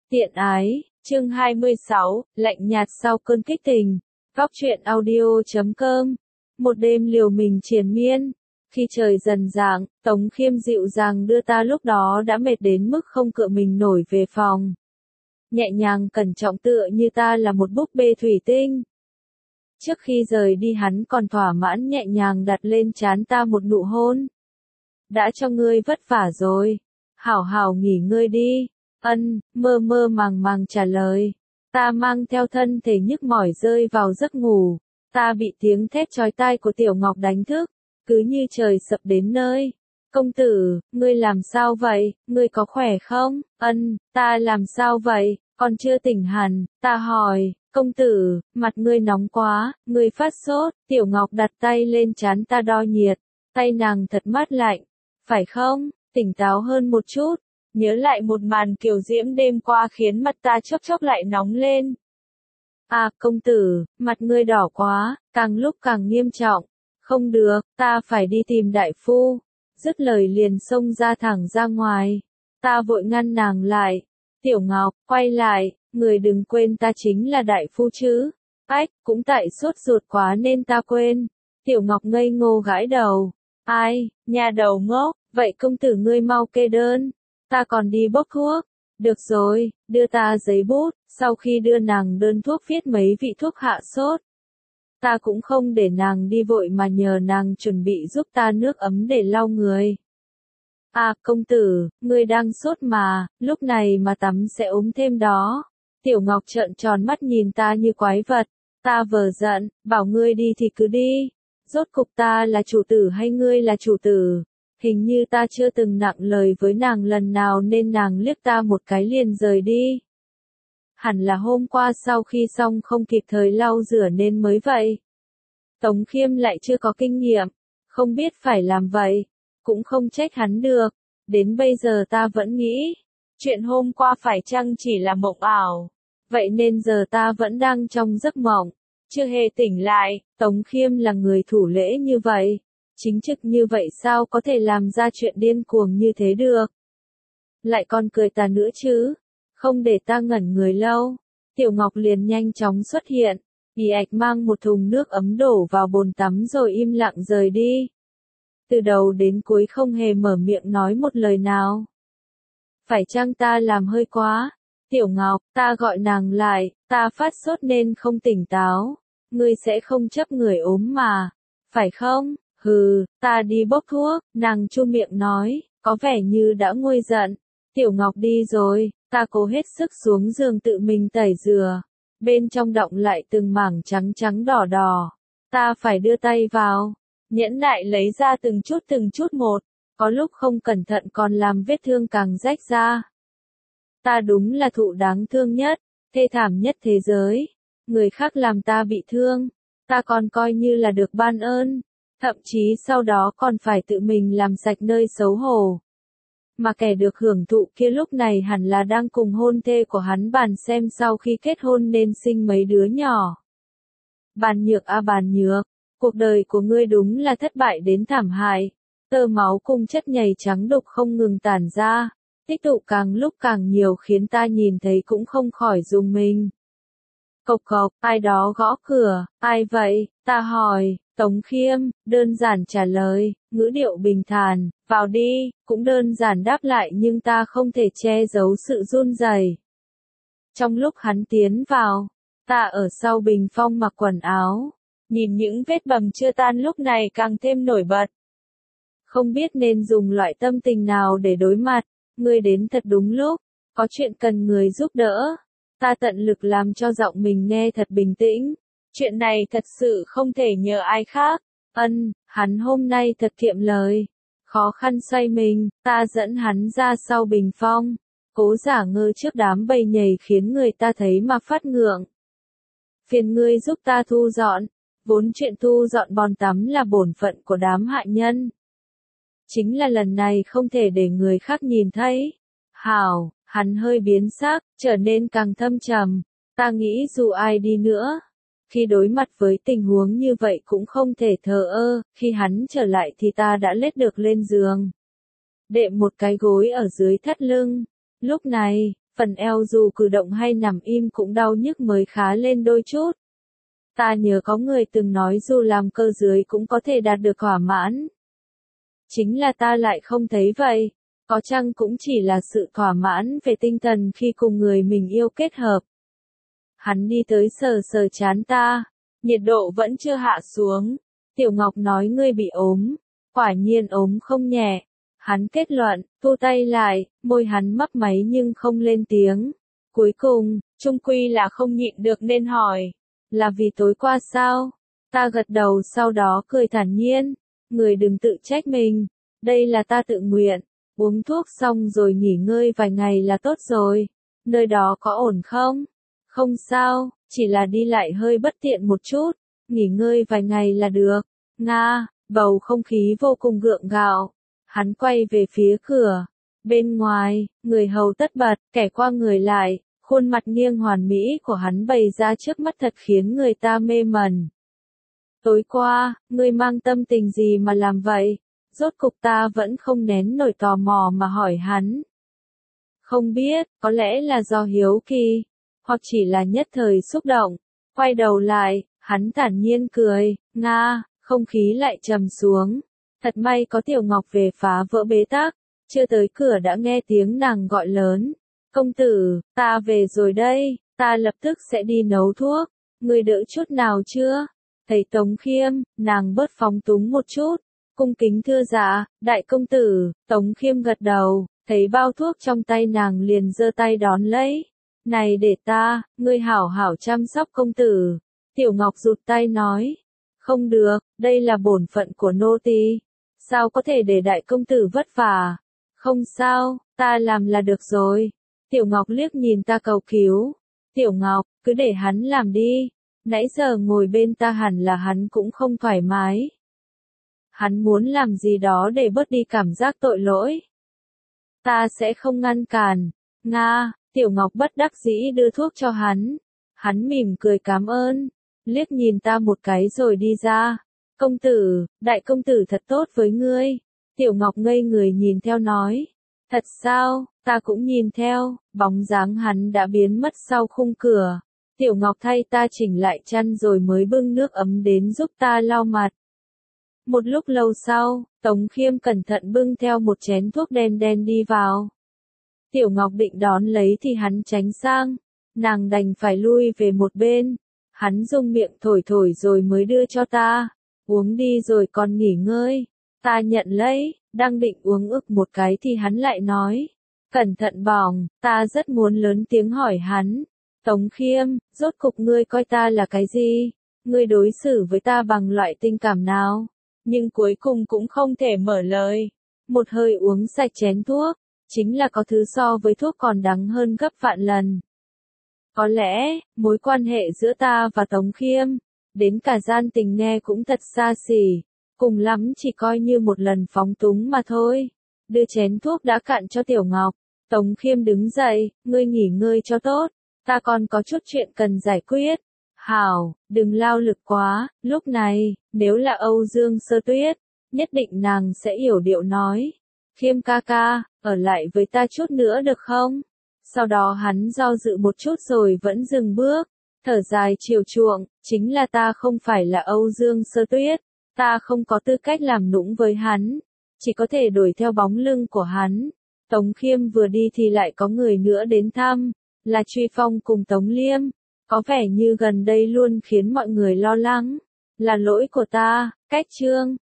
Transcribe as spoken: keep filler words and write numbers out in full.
Tiện ái, chương hai mươi sáu, lạnh nhạt sau cơn kích tình. Góc truyện audio chấm com. Một đêm liều mình triền miên. Khi trời dần rạng, Tống Khiêm dịu dàng đưa ta lúc đó đã mệt đến mức không cựa mình nổi về phòng. Nhẹ nhàng cẩn trọng tựa như ta là một búp bê thủy tinh. Trước khi rời đi hắn còn thỏa mãn nhẹ nhàng đặt lên trán ta một nụ hôn. Đã cho ngươi vất vả rồi. Hảo hảo nghỉ ngơi đi. Ân, mơ mơ màng màng trả lời. Ta mang theo thân thể nhức mỏi rơi vào giấc ngủ. Ta bị tiếng thét chói tai của Tiểu Ngọc đánh thức. Cứ như trời sập đến nơi. Công tử, ngươi làm sao vậy, ngươi có khỏe không? Ân, ta làm sao vậy, còn chưa tỉnh hẳn, ta hỏi. Công tử, mặt ngươi nóng quá, ngươi phát sốt. Tiểu Ngọc đặt tay lên trán ta đo nhiệt. Tay nàng thật mát lạnh. Phải không? Tỉnh táo hơn một chút. Nhớ lại một màn kiều diễm đêm qua khiến mặt ta chốc chốc lại nóng lên. À, công tử, mặt ngươi đỏ quá, càng lúc càng nghiêm trọng. Không được, ta phải đi tìm đại phu. Dứt lời liền xông ra thẳng ra ngoài. Ta vội ngăn nàng lại. Tiểu Ngọc, quay lại, người đừng quên ta chính là đại phu chứ. Ách, cũng tại sốt ruột quá nên ta quên. Tiểu Ngọc ngây ngô gãi đầu. Ai, nhà đầu ngốc, vậy công tử ngươi mau kê đơn. Ta còn đi bốc thuốc. Được rồi, đưa ta giấy bút, sau khi đưa nàng đơn thuốc viết mấy vị thuốc hạ sốt. Ta cũng không để nàng đi vội mà nhờ nàng chuẩn bị giúp ta nước ấm để lau người. À, công tử, ngươi đang sốt mà, lúc này mà tắm sẽ ốm thêm đó. Tiểu Ngọc trợn tròn mắt nhìn ta như quái vật. Ta vờ giận, bảo ngươi đi thì cứ đi. Rốt cục ta là chủ tử hay ngươi là chủ tử? Hình như ta chưa từng nặng lời với nàng lần nào nên nàng liếc ta một cái liền rời đi. Hẳn là hôm qua sau khi xong không kịp thời lau rửa nên mới vậy. Tống Khiêm lại chưa có kinh nghiệm, không biết phải làm vậy, cũng không trách hắn được. Đến bây giờ ta vẫn nghĩ, chuyện hôm qua phải chăng chỉ là mộng ảo. Vậy nên giờ ta vẫn đang trong giấc mộng, chưa hề tỉnh lại. Tống Khiêm là người thủ lễ như vậy. Chính trực như vậy sao có thể làm ra chuyện điên cuồng như thế được? Lại còn cười ta nữa chứ? Không để ta ngẩn người lâu. Tiểu Ngọc liền nhanh chóng xuất hiện. Ì ạch mang một thùng nước ấm đổ vào bồn tắm rồi im lặng rời đi. Từ đầu đến cuối không hề mở miệng nói một lời nào. Phải chăng ta làm hơi quá? Tiểu Ngọc, ta gọi nàng lại, ta phát sốt nên không tỉnh táo. Ngươi sẽ không chấp người ốm mà. Phải không? Hừ, ta đi bốc thuốc, nàng chu miệng nói, có vẻ như đã nguôi giận. Tiểu Ngọc đi rồi, ta cố hết sức xuống giường tự mình tẩy rửa. Bên trong đọng lại từng mảng trắng trắng đỏ đỏ. Ta phải đưa tay vào, nhẫn nại lấy ra từng chút từng chút một. Có lúc không cẩn thận còn làm vết thương càng rách ra. Ta đúng là thụ đáng thương nhất, thê thảm nhất thế giới. Người khác làm ta bị thương, ta còn coi như là được ban ơn. Thậm chí sau đó còn phải tự mình làm sạch nơi xấu hổ. Mà kẻ được hưởng thụ kia lúc này hẳn là đang cùng hôn thê của hắn bàn xem sau khi kết hôn nên sinh mấy đứa nhỏ. Bàn Nhược a Bàn Nhược, cuộc đời của ngươi đúng là thất bại đến thảm hại. Tơ máu cùng chất nhầy trắng đục không ngừng tản ra, tích tụ càng lúc càng nhiều khiến ta nhìn thấy cũng không khỏi rùng mình. Cộc cộc, ai đó gõ cửa, ai vậy, ta hỏi. Tống Khiêm, đơn giản trả lời, ngữ điệu bình thản, vào đi, cũng đơn giản đáp lại nhưng ta không thể che giấu sự run rẩy. Trong lúc hắn tiến vào, ta ở sau bình phong mặc quần áo, nhìn những vết bầm chưa tan lúc này càng thêm nổi bật. Không biết nên dùng loại tâm tình nào để đối mặt, ngươi đến thật đúng lúc, có chuyện cần người giúp đỡ. Ta tận lực làm cho giọng mình nghe thật bình tĩnh. Chuyện này thật sự không thể nhờ ai khác. Ân, hắn hôm nay thật kiệm lời. Khó khăn xoay mình, ta dẫn hắn ra sau bình phong. Cố giả ngơ trước đám bầy nhầy khiến người ta thấy mà phát ngượng. Phiền ngươi giúp ta thu dọn. Vốn chuyện thu dọn bồn tắm là bổn phận của đám hạ nhân. Chính là lần này không thể để người khác nhìn thấy. Hảo, hắn hơi biến sắc, trở nên càng thâm trầm. Ta nghĩ dù ai đi nữa, khi đối mặt với tình huống như vậy cũng không thể thờ ơ. Khi hắn trở lại thì ta đã lết được lên giường, đệm một cái gối ở dưới thắt lưng. Lúc này, phần eo dù cử động hay nằm im cũng đau nhức mới khá lên đôi chút. Ta nhớ có người từng nói dù làm cơ dưới cũng có thể đạt được thỏa mãn. Chính là ta lại không thấy vậy, có chăng cũng chỉ là sự thỏa mãn về tinh thần khi cùng người mình yêu kết hợp. Hắn đi tới sờ sờ trán ta, nhiệt độ vẫn chưa hạ xuống. Tiểu Ngọc nói ngươi bị ốm, quả nhiên ốm không nhẹ. Hắn kết luận, thu tay lại, môi hắn mấp máy nhưng không lên tiếng. Cuối cùng, chung quy là không nhịn được nên hỏi, là vì tối qua sao? Ta gật đầu sau đó cười thản nhiên, người đừng tự trách mình, đây là ta tự nguyện, uống thuốc xong rồi nghỉ ngơi vài ngày là tốt rồi. Nơi đó có ổn không? Không sao, chỉ là đi lại hơi bất tiện một chút, nghỉ ngơi vài ngày là được. Nga, bầu không khí vô cùng gượng gạo. Hắn quay về phía cửa. Bên ngoài, người hầu tất bật, kẻ qua người lại, khuôn mặt nghiêng hoàn mỹ của hắn bày ra trước mắt thật khiến người ta mê mẩn. Tối qua, ngươi mang tâm tình gì mà làm vậy? Rốt cục ta vẫn không nén nổi tò mò mà hỏi hắn. Không biết, có lẽ là do hiếu kỳ, hoặc chỉ là nhất thời xúc động. Quay đầu lại, hắn thản nhiên cười, Nga, không khí lại trầm xuống. Thật may có Tiểu Ngọc về phá vỡ bế tắc, chưa tới cửa đã nghe tiếng nàng gọi lớn. Công tử, ta về rồi đây, ta lập tức sẽ đi nấu thuốc, ngươi đỡ chút nào chưa? Thấy Tống Khiêm, nàng bớt phóng túng một chút, cung kính thưa dạ, đại công tử. Tống Khiêm gật đầu, thấy bao thuốc trong tay nàng liền giơ tay đón lấy. Này để ta, ngươi hảo hảo chăm sóc công tử. Tiểu Ngọc rụt tay nói, không được, đây là bổn phận của nô tỳ. Sao có thể để đại công tử vất vả? Không sao, ta làm là được rồi. Tiểu Ngọc liếc nhìn ta cầu cứu. Tiểu Ngọc, cứ để hắn làm đi. Nãy giờ ngồi bên ta hẳn là hắn cũng không thoải mái. Hắn muốn làm gì đó để bớt đi cảm giác tội lỗi. Ta sẽ không ngăn cản. Nga, Tiểu Ngọc bất đắc dĩ đưa thuốc cho hắn. Hắn mỉm cười cảm ơn. Liếc nhìn ta một cái rồi đi ra. Công tử, đại công tử thật tốt với ngươi. Tiểu Ngọc ngây người nhìn theo nói. Thật sao, ta cũng nhìn theo, bóng dáng hắn đã biến mất sau khung cửa. Tiểu Ngọc thay ta chỉnh lại chăn rồi mới bưng nước ấm đến giúp ta lau mặt. Một lúc lâu sau, Tống Khiêm cẩn thận bưng theo một chén thuốc đen đen đi vào. Tiểu Ngọc định đón lấy thì hắn tránh sang, nàng đành phải lui về một bên. Hắn dùng miệng thổi thổi rồi mới đưa cho ta. Uống đi rồi còn nghỉ ngơi. Ta nhận lấy, đang định uống ực một cái thì hắn lại nói. Cẩn thận bỏng, ta rất muốn lớn tiếng hỏi hắn. Tống Khiêm, rốt cục ngươi coi ta là cái gì? Ngươi đối xử với ta bằng loại tình cảm nào? Nhưng cuối cùng cũng không thể mở lời. Một hơi uống sạch chén thuốc, chính là có thứ so với thuốc còn đắng hơn gấp vạn lần. Có lẽ, mối quan hệ giữa ta và Tống Khiêm, đến cả gian tình nghe cũng thật xa xỉ, cùng lắm chỉ coi như một lần phóng túng mà thôi. Đưa chén thuốc đã cạn cho Tiểu Ngọc, Tống Khiêm đứng dậy, ngươi nghỉ ngơi cho tốt, ta còn có chút chuyện cần giải quyết. Hảo, đừng lao lực quá, lúc này, nếu là Âu Dương Sơ Tuyết, nhất định nàng sẽ yểu điệu nói. Khiêm ca ca, ở lại với ta chút nữa được không? Sau đó hắn do dự một chút rồi vẫn dừng bước, thở dài chiều chuộng, chính là ta không phải là Âu Dương Sơ Tuyết, ta không có tư cách làm nũng với hắn, chỉ có thể đuổi theo bóng lưng của hắn. Tống Khiêm vừa đi thì lại có người nữa đến thăm, là Truy Phong cùng Tống Liêm, có vẻ như gần đây luôn khiến mọi người lo lắng, là lỗi của ta, cách chương.